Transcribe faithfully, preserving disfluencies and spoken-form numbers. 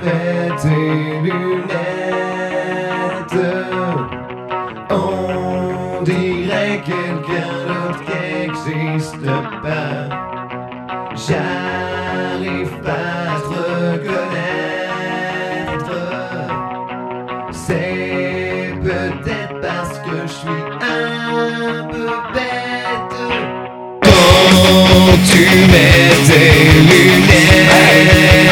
mets tes lunettes, on dirait quelqu'un d'autre qui n'existe pas. J'arrive pas à te reconnaître. C'est peut-être parce que je suis un peu bête. Quand tu mets tes lunettes,